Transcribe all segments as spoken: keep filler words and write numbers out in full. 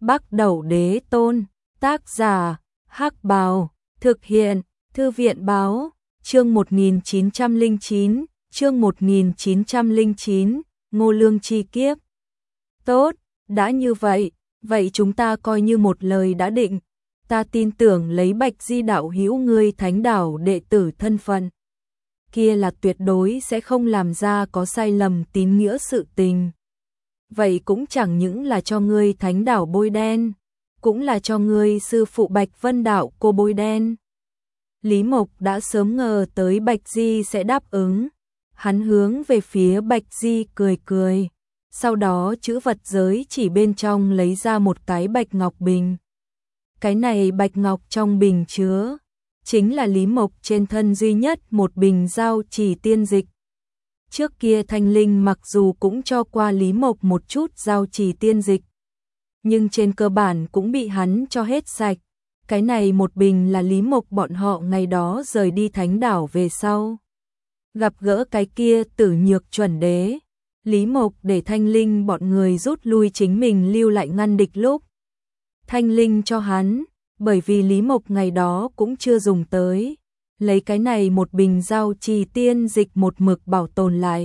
Bắc Đẩu Đế Tôn, tác giả, Hắc Bào, thực hiện, Thư viện Báo, chương một nghìn chín trăm lẻ chín, chương một nghìn chín trăm lẻ chín, Ngô Lương chi kiếp. Tốt, đã như vậy, vậy chúng ta coi như một lời đã định. Ta tin tưởng lấy Bạch Di đạo hữu ngươi thánh đảo đệ tử thân phận kia là tuyệt đối sẽ không làm ra có sai lầm tín nghĩa sự tình. Vậy cũng chẳng những là cho ngươi thánh đảo bôi đen, cũng là cho ngươi sư phụ Bạch Vân đạo cô bôi đen. Lý Mộc đã sớm ngờ tới Bạch Di sẽ đáp ứng. Hắn hướng về phía Bạch Di cười cười, sau đó chữ vật giới chỉ bên trong lấy ra một cái bạch ngọc bình. Cái này bạch ngọc trong bình chứa chính là Lý Mộc trên thân duy nhất một bình giao chỉ tiên dịch. Trước kia Thanh Linh mặc dù cũng cho qua Lý Mộc một chút giao chỉ tiên dịch, nhưng trên cơ bản cũng bị hắn cho hết sạch. Cái này một bình là Lý Mộc bọn họ ngày đó rời đi thánh đảo về sau gặp gỡ cái kia Tử Nhược chuẩn đế. Lý Mộc để Thanh Linh bọn người rút lui, chính mình lưu lại ngăn địch lúc Thanh Linh cho hắn, bởi vì Lý Mộc ngày đó cũng chưa dùng tới, lấy cái này một bình giao trì tiên dịch một mực bảo tồn lại.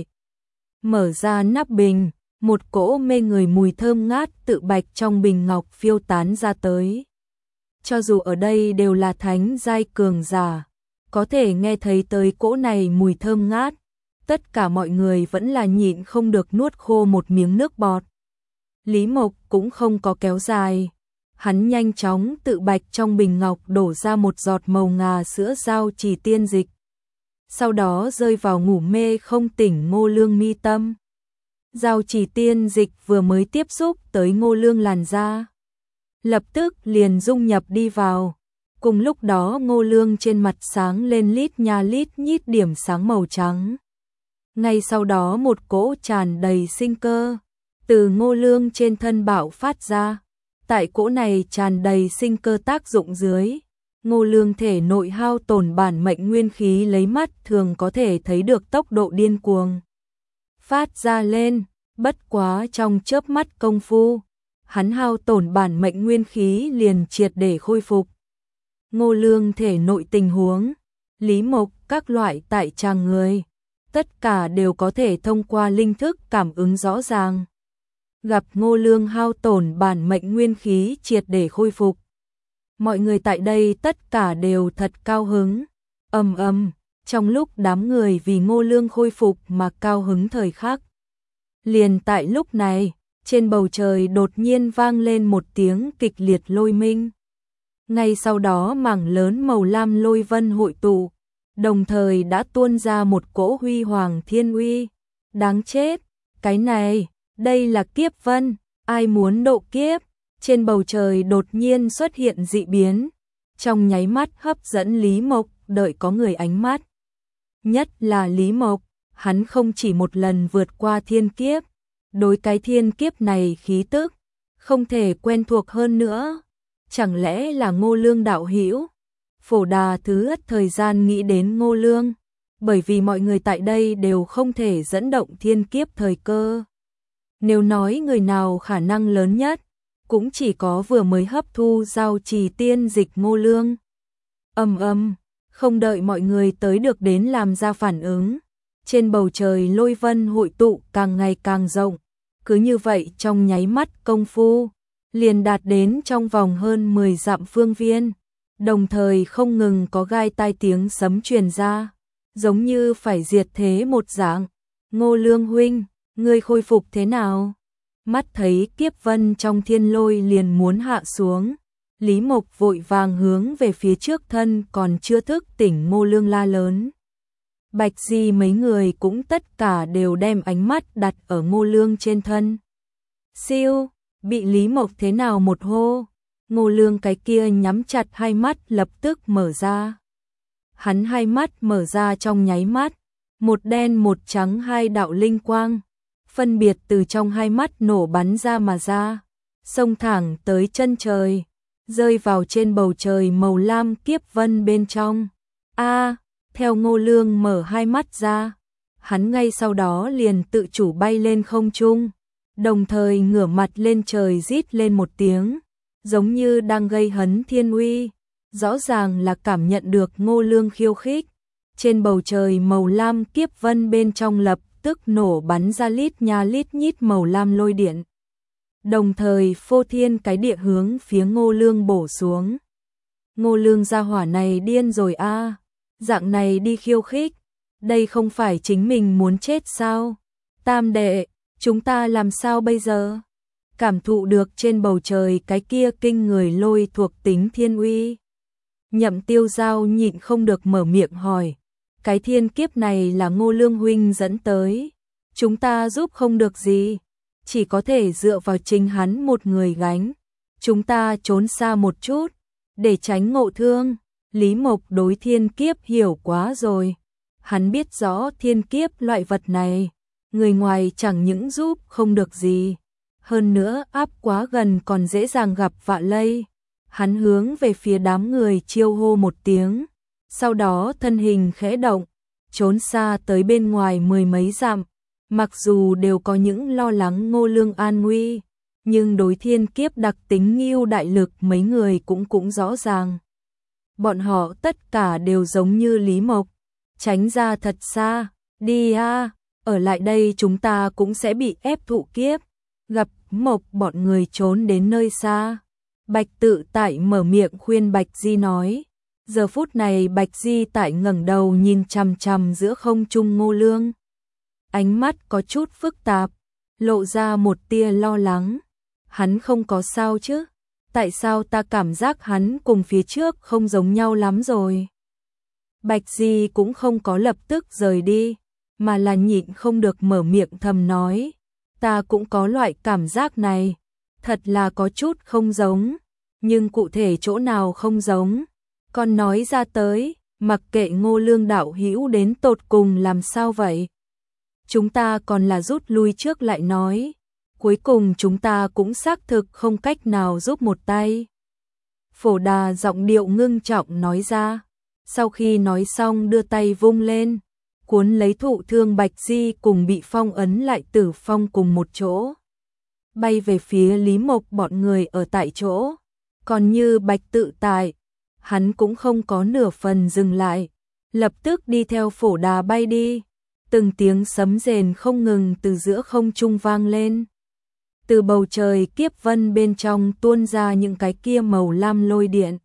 Mở ra nắp bình, một cỗ mê người mùi thơm ngát tự bạch trong bình ngọc phiêu tán ra tới. Cho dù ở đây đều là thánh giai cường giả, có thể nghe thấy tới cỗ này mùi thơm ngát, tất cả mọi người vẫn là nhịn không được nuốt khô một miếng nước bọt. Lý Mộc cũng không có kéo dài, hắn nhanh chóng tự bạch trong bình ngọc đổ ra một giọt màu ngà sữa giao trì tiên dịch, sau đó rơi vào ngủ mê không tỉnh Ngô Lương mi tâm. Giao trì tiên dịch vừa mới tiếp xúc tới Ngô Lương làn da, lập tức liền dung nhập đi vào. Cùng lúc đó Ngô Lương trên mặt sáng lên lít nha lít nhít điểm sáng màu trắng. Ngay sau đó một cỗ tràn đầy sinh cơ từ Ngô Lương trên thân bạo phát ra. Tại cỗ này tràn đầy sinh cơ tác dụng dưới, Ngô Lương thể nội hao tổn bản mệnh nguyên khí lấy mắt thường có thể thấy được tốc độ điên cuồng phát ra lên. Bất quá trong chớp mắt công phu, hắn hao tổn bản mệnh nguyên khí liền triệt để khôi phục. Ngô Lương thể nội tình huống, Lý Mộc các loại tại tràng người, tất cả đều có thể thông qua linh thức cảm ứng rõ ràng. Gặp Ngô Lương hao tổn bản mệnh nguyên khí triệt để khôi phục, mọi người tại đây tất cả đều thật cao hứng. Ầm ầm, trong lúc đám người vì Ngô Lương khôi phục mà cao hứng thời khắc, liền tại lúc này, trên bầu trời đột nhiên vang lên một tiếng kịch liệt lôi minh. Ngay sau đó mảng lớn màu lam lôi vân hội tụ, đồng thời đã tuôn ra một cỗ huy hoàng thiên uy. Đáng chết, cái này, đây là kiếp vân, ai muốn độ kiếp? Trên bầu trời đột nhiên xuất hiện dị biến, trong nháy mắt hấp dẫn Lý Mộc, đợi có người ánh mắt. Nhất là Lý Mộc, hắn không chỉ một lần vượt qua thiên kiếp, đối cái thiên kiếp này khí tức không thể quen thuộc hơn nữa. Chẳng lẽ là Ngô Lương đạo hữu? Phổ Đà thứ ất thời gian nghĩ đến Ngô Lương, bởi vì mọi người tại đây đều không thể dẫn động thiên kiếp thời cơ. Nếu nói người nào khả năng lớn nhất, cũng chỉ có vừa mới hấp thu giao trì tiên dịch Ngô Lương. Ầm ầm, không đợi mọi người tới được đến làm ra phản ứng, trên bầu trời lôi vân hội tụ càng ngày càng rộng, cứ như vậy trong nháy mắt công phu, liền đạt đến trong vòng hơn mười dặm phương viên, đồng thời không ngừng có gai tai tiếng sấm truyền ra, giống như phải diệt thế một dạng. Ngô Lương huynh, ngươi khôi phục thế nào? Mắt thấy kiếp vân trong thiên lôi liền muốn hạ xuống, Lý Mộc vội vàng hướng về phía trước thân còn chưa thức tỉnh Ngô Lương la lớn. Bạch Di mấy người cũng tất cả đều đem ánh mắt đặt ở Ngô Lương trên thân. Siêu, bị Lý Mộc thế nào một hô, Ngô Lương cái kia nhắm chặt hai mắt lập tức mở ra. Hắn hai mắt mở ra trong nháy mắt, một đen một trắng hai đạo linh quang, phân biệt từ trong hai mắt nổ bắn ra mà ra, xông thẳng tới chân trời, rơi vào trên bầu trời màu lam kiếp vân bên trong. A, theo Ngô Lương mở hai mắt ra, hắn ngay sau đó liền tự chủ bay lên không trung, đồng thời ngửa mặt lên trời rít lên một tiếng, giống như đang gây hấn thiên uy, rõ ràng là cảm nhận được Ngô Lương khiêu khích. Trên bầu trời màu lam kiếp vân bên trong lập tức nổ bắn ra lít nha lít nhít màu lam lôi điện. Đồng thời phô thiên cái địa hướng phía Ngô Lương bổ xuống. Ngô Lương gia hỏa này điên rồi a, à. Dạng này đi khiêu khích, đây không phải chính mình muốn chết sao? Tam đệ, chúng ta làm sao bây giờ? Cảm thụ được trên bầu trời cái kia kinh người lôi thuộc tính thiên uy. Nhậm Tiêu Giao nhịn không được mở miệng hỏi, cái thiên kiếp này là Ngô Lương huynh dẫn tới, chúng ta giúp không được gì, chỉ có thể dựa vào chính hắn một người gánh, chúng ta trốn xa một chút, để tránh ngộ thương. Lý Mộc đối thiên kiếp hiểu quá rồi, hắn biết rõ thiên kiếp loại vật này, người ngoài chẳng những giúp không được gì, hơn nữa áp quá gần còn dễ dàng gặp vạ lây. Hắn hướng về phía đám người chiêu hô một tiếng, sau đó thân hình khẽ động, trốn xa tới bên ngoài mười mấy dặm. Mặc dù đều có những lo lắng Ngô Lương an nguy, nhưng đối thiên kiếp đặc tính Ngưu đại lực mấy người cũng cũng rõ ràng. Bọn họ tất cả đều giống như Lý Mộc, tránh ra thật xa, đi a, ở lại đây chúng ta cũng sẽ bị ép thụ kiếp. Gặp Mộc bọn người trốn đến nơi xa. Bạch Tự Tại mở miệng khuyên Bạch Di nói. Giờ phút này Bạch Di Tại ngẩng đầu nhìn chằm chằm giữa không trung Ngô Lương. Ánh mắt có chút phức tạp, lộ ra một tia lo lắng. Hắn không có sao chứ? Tại sao ta cảm giác hắn cùng phía trước không giống nhau lắm rồi? Bạch Di cũng không có lập tức rời đi, mà là nhịn không được mở miệng thầm nói. Ta cũng có loại cảm giác này, thật là có chút không giống, nhưng cụ thể chỗ nào không giống, con nói ra tới, mặc kệ Ngô Lương đạo hữu đến tột cùng làm sao vậy. Chúng ta còn là rút lui trước lại nói, cuối cùng chúng ta cũng xác thực không cách nào giúp một tay. Phổ Đà giọng điệu ngưng trọng nói ra, sau khi nói xong đưa tay vung lên, cuốn lấy thụ thương Bạch Di cùng bị phong ấn lại Tử Phong cùng một chỗ, bay về phía Lý Mộc bọn người ở tại chỗ. Còn như Bạch Tự Tại, hắn cũng không có nửa phần dừng lại, lập tức đi theo Phổ Đà bay đi. Từng tiếng sấm rền không ngừng từ giữa không trung vang lên. Từ bầu trời kiếp vân bên trong tuôn ra những cái kia màu lam lôi điện,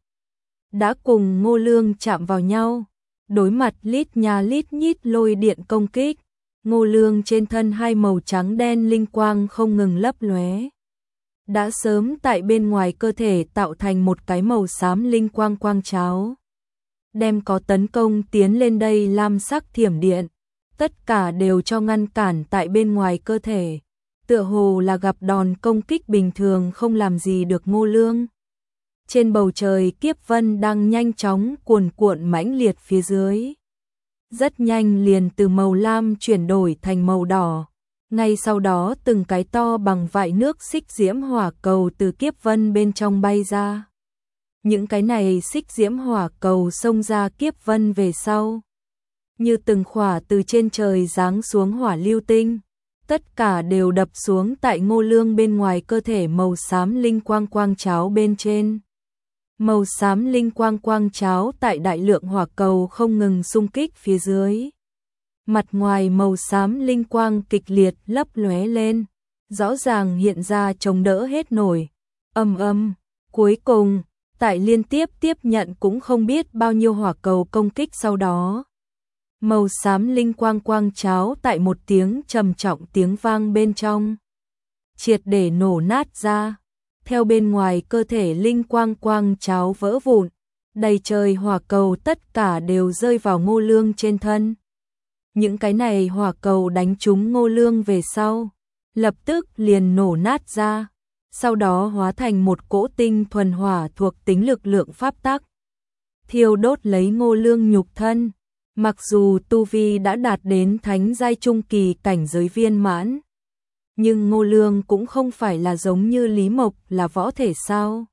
đã cùng Ngô Lương chạm vào nhau. Đối mặt lít nha lít nhít lôi điện công kích, Ngô Lương trên thân hai màu trắng đen linh quang không ngừng lấp lóe, đã sớm tại bên ngoài cơ thể tạo thành một cái màu xám linh quang quang cháo, đem có tấn công tiến lên đây lam sắc thiểm điện, tất cả đều cho ngăn cản tại bên ngoài cơ thể, tựa hồ là gặp đòn công kích bình thường không làm gì được Ngô Lương. Trên bầu trời kiếp vân đang nhanh chóng cuồn cuộn mãnh liệt phía dưới. Rất nhanh liền từ màu lam chuyển đổi thành màu đỏ. Ngay sau đó từng cái to bằng vại nước xích diễm hỏa cầu từ kiếp vân bên trong bay ra. Những cái này xích diễm hỏa cầu xông ra kiếp vân về sau, như từng khỏa từ trên trời giáng xuống hỏa lưu tinh. Tất cả đều đập xuống tại Ngô Lương bên ngoài cơ thể màu xám linh quang quang cháo bên trên. Màu xám linh quang quang cháo tại đại lượng hỏa cầu không ngừng xung kích phía dưới. Mặt ngoài màu xám linh quang kịch liệt lấp lóe lên, rõ ràng hiện ra chống đỡ hết nổi. Ầm ầm, cuối cùng, tại liên tiếp tiếp nhận cũng không biết bao nhiêu hỏa cầu công kích sau đó. Màu xám linh quang quang cháo tại một tiếng trầm trọng tiếng vang bên trong, triệt để nổ nát ra. Theo bên ngoài cơ thể linh quang quang cháo vỡ vụn, đầy trời hỏa cầu tất cả đều rơi vào Ngô Lương trên thân. Những cái này hỏa cầu đánh trúng Ngô Lương về sau, lập tức liền nổ nát ra, sau đó hóa thành một cỗ tinh thuần hỏa thuộc tính lực lượng pháp tắc, thiêu đốt lấy Ngô Lương nhục thân. Mặc dù tu vi đã đạt đến thánh giai trung kỳ cảnh giới viên mãn, nhưng Ngô Lương cũng không phải là giống như Lý Mộc là võ thể sao.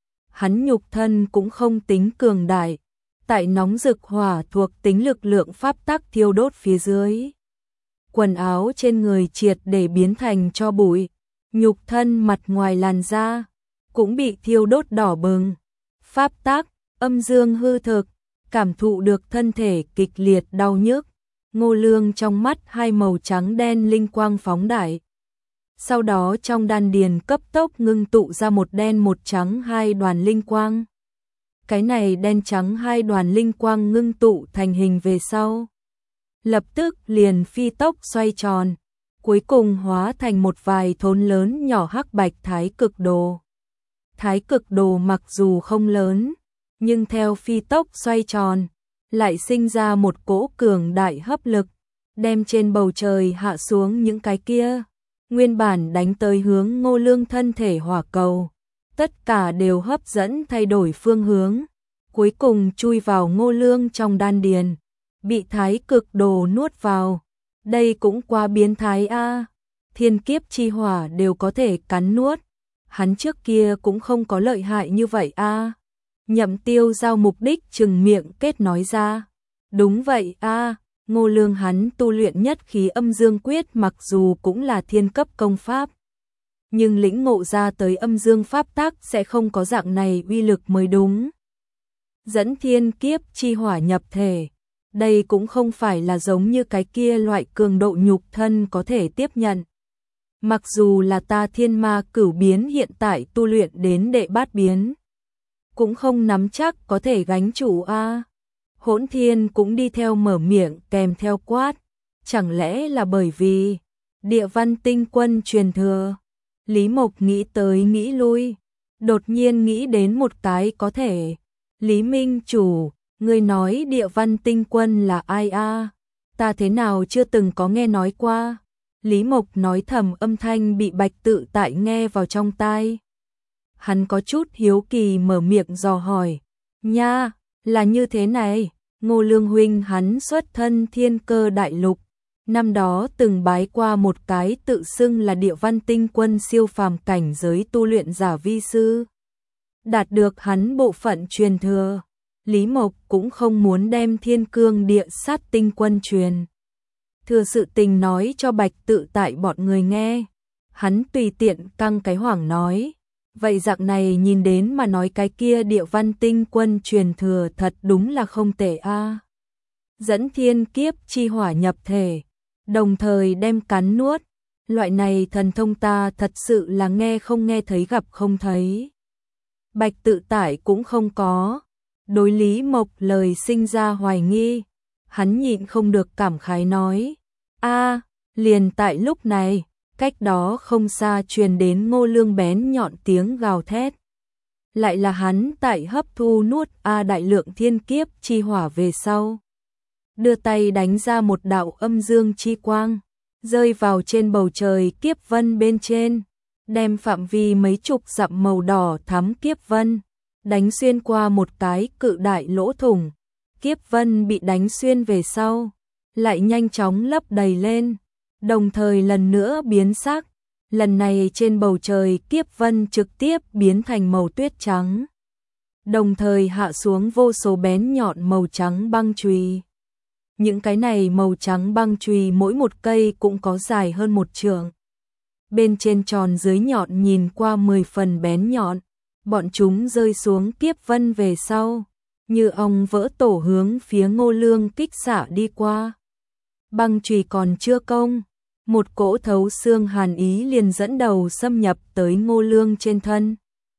Hắn nhục thân cũng không tính cường đại, tại nóng rực hỏa thuộc tính lực lượng pháp tắc thiêu đốt phía dưới. Quần áo trên người triệt để biến thành tro bụi, nhục thân mặt ngoài làn da, cũng bị thiêu đốt đỏ bừng. Pháp tắc, âm dương hư thực, cảm thụ được thân thể kịch liệt đau nhức. Ngô Lương trong mắt hai màu trắng đen linh quang phóng đại. Sau đó trong đan điền cấp tốc ngưng tụ ra một đen một trắng hai đoàn linh quang. Cái này đen trắng hai đoàn linh quang ngưng tụ thành hình về sau. Lập tức liền phi tốc xoay tròn, cuối cùng hóa thành một vài thốn lớn nhỏ hắc bạch thái cực đồ. Thái cực đồ mặc dù không lớn, nhưng theo phi tốc xoay tròn, lại sinh ra một cỗ cường đại hấp lực, đem trên bầu trời hạ xuống những cái kia. Nguyên bản đánh tới hướng Ngô Lương thân thể hỏa cầu, tất cả đều hấp dẫn thay đổi phương hướng, cuối cùng chui vào Ngô Lương trong đan điền, bị thái cực đồ nuốt vào. Đây cũng quá biến thái a, thiên kiếp chi hỏa đều có thể cắn nuốt, hắn trước kia cũng không có lợi hại như vậy a. Nhậm Tiêu giao mục đích trừng miệng kết nói ra. Đúng vậy a, Ngô Lương hắn tu luyện nhất khí âm dương quyết mặc dù cũng là thiên cấp công pháp, nhưng lĩnh ngộ ra tới âm dương pháp tắc sẽ không có dạng này uy lực mới đúng. Dẫn thiên kiếp chi hỏa nhập thể, đây cũng không phải là giống như cái kia loại cường độ nhục thân có thể tiếp nhận. Mặc dù là ta thiên ma cửu biến hiện tại tu luyện đến đệ bát biến, cũng không nắm chắc có thể gánh chủ a. Hỗn Thiên cũng đi theo mở miệng kèm theo quát, chẳng lẽ là bởi vì Địa Văn Tinh Quân truyền thừa? Lý Mộc nghĩ tới nghĩ lui, đột nhiên nghĩ đến một cái có thể. Lý Minh chủ, ngươi nói Địa Văn Tinh Quân là ai a? Ta thế nào chưa từng có nghe nói qua. Lý Mộc nói thầm, âm thanh bị Bạch Tự Tại nghe vào trong tai. Hắn có chút hiếu kỳ mở miệng dò hỏi, nha, là như thế này, Ngô Lương huynh hắn xuất thân Thiên Cơ Đại Lục, năm đó từng bái qua một cái tự xưng là Địa Văn Tinh Quân siêu phàm cảnh giới tu luyện giả vi sư, đạt được hắn bộ phận truyền thừa. Lý Mộc cũng không muốn đem Thiên Cương Địa Sát Tinh Quân truyền thừa sự tình nói cho Bạch Tự Tại bọn người nghe. Hắn tùy tiện căng cái hoảng nói, vậy dạng này nhìn đến mà nói cái kia Địa Văn Tinh Quân truyền thừa thật đúng là không tệ a. Dẫn thiên kiếp chi hỏa nhập thể, đồng thời đem cắn nuốt, loại này thần thông ta thật sự là nghe không nghe thấy gặp không thấy. Bạch Tự Tại cũng không có đối Lý Mộc lời sinh ra hoài nghi, hắn nhịn không được cảm khái nói, a, liền tại lúc này, cách đó không xa truyền đến Ngô Lương bén nhọn tiếng gào thét. Lại là hắn tại hấp thu nuốt a đại lượng thiên kiếp chi hỏa về sau, đưa tay đánh ra một đạo âm dương chi quang, rơi vào trên bầu trời kiếp vân bên trên, đem phạm vi mấy chục dặm màu đỏ thắm kiếp vân đánh xuyên qua một cái cự đại lỗ thủng. Kiếp vân bị đánh xuyên về sau, lại nhanh chóng lấp đầy lên, đồng thời lần nữa biến sắc. Lần này trên bầu trời kiếp vân trực tiếp biến thành màu tuyết trắng, đồng thời hạ xuống vô số bén nhọn màu trắng băng chùy. Những cái này màu trắng băng chùy mỗi một cây cũng có dài hơn một trượng, bên trên tròn dưới nhọn, nhìn qua mười phần bén nhọn. Bọn chúng rơi xuống kiếp vân về sau, như ong vỡ tổ hướng phía Ngô Lương kích xạ đi qua. Băng chùy còn chưa công, một cỗ thấu xương hàn ý liền dẫn đầu xâm nhập tới Ngô Lương trên thân.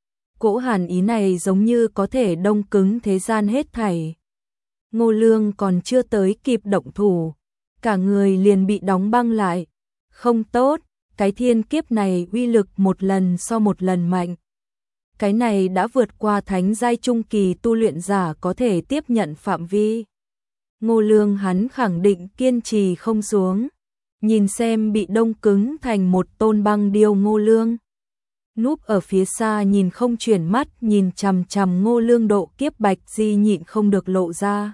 Cỗ hàn ý này giống như có thể đông cứng thế gian hết thảy. Ngô Lương còn chưa tới kịp động thủ, cả người liền bị đóng băng lại. Không tốt, cái thiên kiếp này uy lực một lần so một lần mạnh. Cái này đã vượt qua thánh giai trung kỳ tu luyện giả có thể tiếp nhận phạm vi. Ngô Lương hắn khẳng định kiên trì không xuống, nhìn xem bị đông cứng thành một tôn băng điêu Ngô Lương. Núp ở phía xa nhìn không chuyển mắt nhìn chằm chằm Ngô Lương độ kiếp Bạch Di nhịn không được lộ ra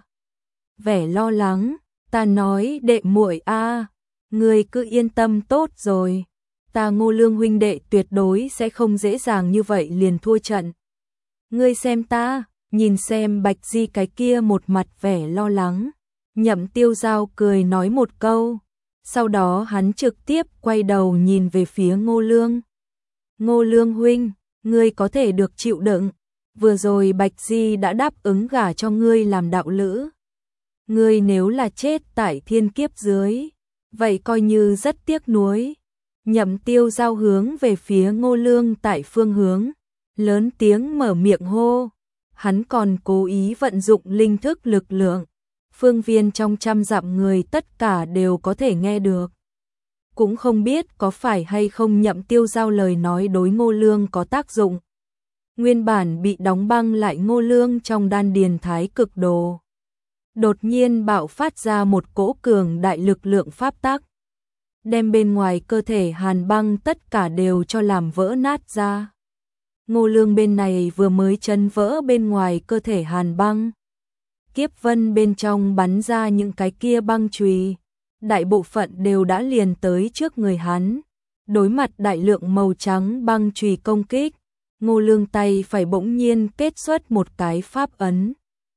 vẻ lo lắng, ta nói đệ muội a, ngươi cứ yên tâm tốt rồi. Ta Ngô Lương huynh đệ tuyệt đối sẽ không dễ dàng như vậy liền thua trận. Ngươi xem ta, nhìn xem Bạch Di cái kia một mặt vẻ lo lắng. Nhậm Tiêu Giao cười nói một câu, sau đó hắn trực tiếp quay đầu nhìn về phía Ngô Lương. Ngô Lương huynh, ngươi có thể được chịu đựng, vừa rồi Bạch Di đã đáp ứng gả cho ngươi làm đạo lữ. Ngươi nếu là chết tại thiên kiếp dưới, vậy coi như rất tiếc nuối. Nhậm Tiêu giao hướng về phía Ngô Lương tại phương hướng, lớn tiếng mở miệng hô, hắn còn cố ý vận dụng linh thức lực lượng, phương viên trong trăm dặm người tất cả đều có thể nghe được. Cũng không biết có phải hay không Nhậm Tiêu giao lời nói đối Ngô Lương có tác dụng. Nguyên bản bị đóng băng lại Ngô Lương trong đan điền thái cực đồ, đột nhiên bạo phát ra một cỗ cường đại lực lượng pháp tắc, đem bên ngoài cơ thể hàn băng tất cả đều cho làm vỡ nát ra. Ngô Lương bên này vừa mới chấn vỡ bên ngoài cơ thể hàn băng, kiếp vân bên trong bắn ra những cái kia băng chùy, đại bộ phận đều đã liền tới trước người hắn. Đối mặt đại lượng màu trắng băng chùy công kích, Ngô Lương tay phải bỗng nhiên kết xuất một cái pháp ấn.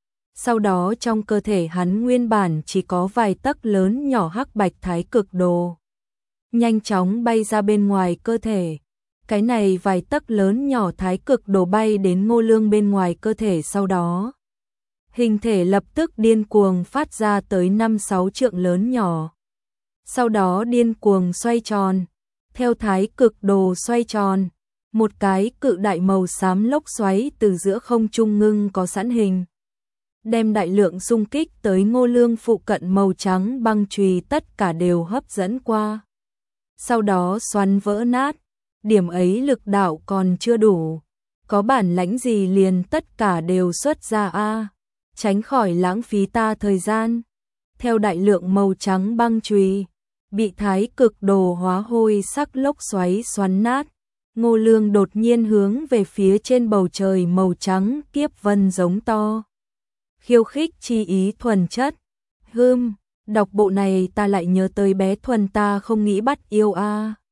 Sau đó trong cơ thể hắn nguyên bản chỉ có vài tấc lớn nhỏ hắc bạch thái cực đồ, nhanh chóng bay ra bên ngoài cơ thể. Cái này vài tấc lớn nhỏ thái cực đồ bay đến Ngô Lương bên ngoài cơ thể, sau đó hình thể lập tức điên cuồng phát ra tới năm sáu trượng lớn nhỏ. Sau đó điên cuồng xoay tròn, theo thái cực đồ xoay tròn, một cái cự đại màu xám lốc xoáy từ giữa không trung ngưng có sẵn hình, đem đại lượng xung kích tới Ngô Lương phụ cận màu trắng băng chùy tất cả đều hấp dẫn qua. Sau đó xoắn vỡ nát, điểm ấy lực đạo còn chưa đủ, có bản lãnh gì liền tất cả đều xuất ra a, tránh khỏi lãng phí ta thời gian. Theo đại lượng màu trắng băng chùy bị thái cực đồ hóa hôi sắc lốc xoáy xoắn nát, Ngô Lương đột nhiên hướng về phía trên bầu trời màu trắng kiếp vân giống to. Khiêu khích chi ý thuần chất. Hưm, đọc bộ này ta lại nhớ tới bé Thuần ta không nghĩ bắt yêu a.